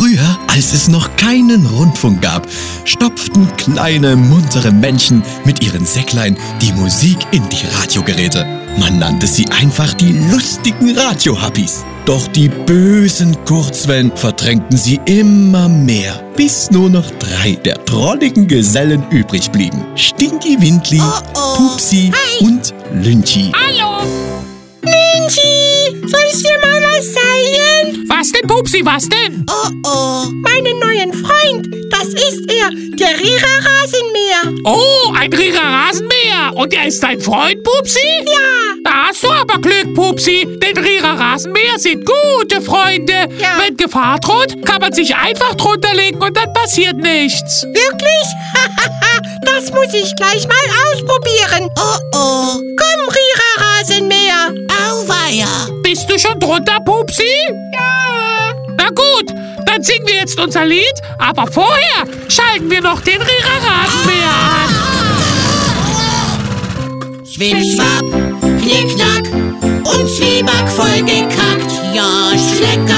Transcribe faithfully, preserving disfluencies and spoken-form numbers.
Früher, als es noch keinen Rundfunk gab, stopften kleine, muntere Männchen mit ihren Säcklein die Musik in die Radiogeräte. Man nannte sie einfach die lustigen Radiohappies. Doch die bösen Kurzwellen verdrängten sie immer mehr, bis nur noch drei der drolligen Gesellen übrig blieben. Stinky Windli, oh, oh. Pupsi Hi. und Lynchi. Hallo! Lynchi, soll ich dir mal was zeigen? Was denn, Pupsi, was denn? Oh oh, meinen neuen Freund, das ist er, der Rira-Rasenmäher. Oh, ein Rira-Rasenmäher. Und er ist dein Freund, Pupsi? Ja. Da hast du aber Glück, Pupsi. Denn Rira-Rasenmäher sind gute Freunde. Ja. Wenn Gefahr droht, kann man sich einfach drunter legen und dann passiert nichts. Wirklich? Das muss ich gleich mal ausprobieren. Oh oh. Komm, Rira-Rasenmäher. Auweia. Bist du schon drunter, Pupsi? Ja. Na gut, dann singen wir jetzt unser Lied. Aber vorher schalten wir noch den Rira-Rasenmäher an. Schwipp, schwapp, knick, knack und Zwieback voll gekackt. Ja, Schlecker.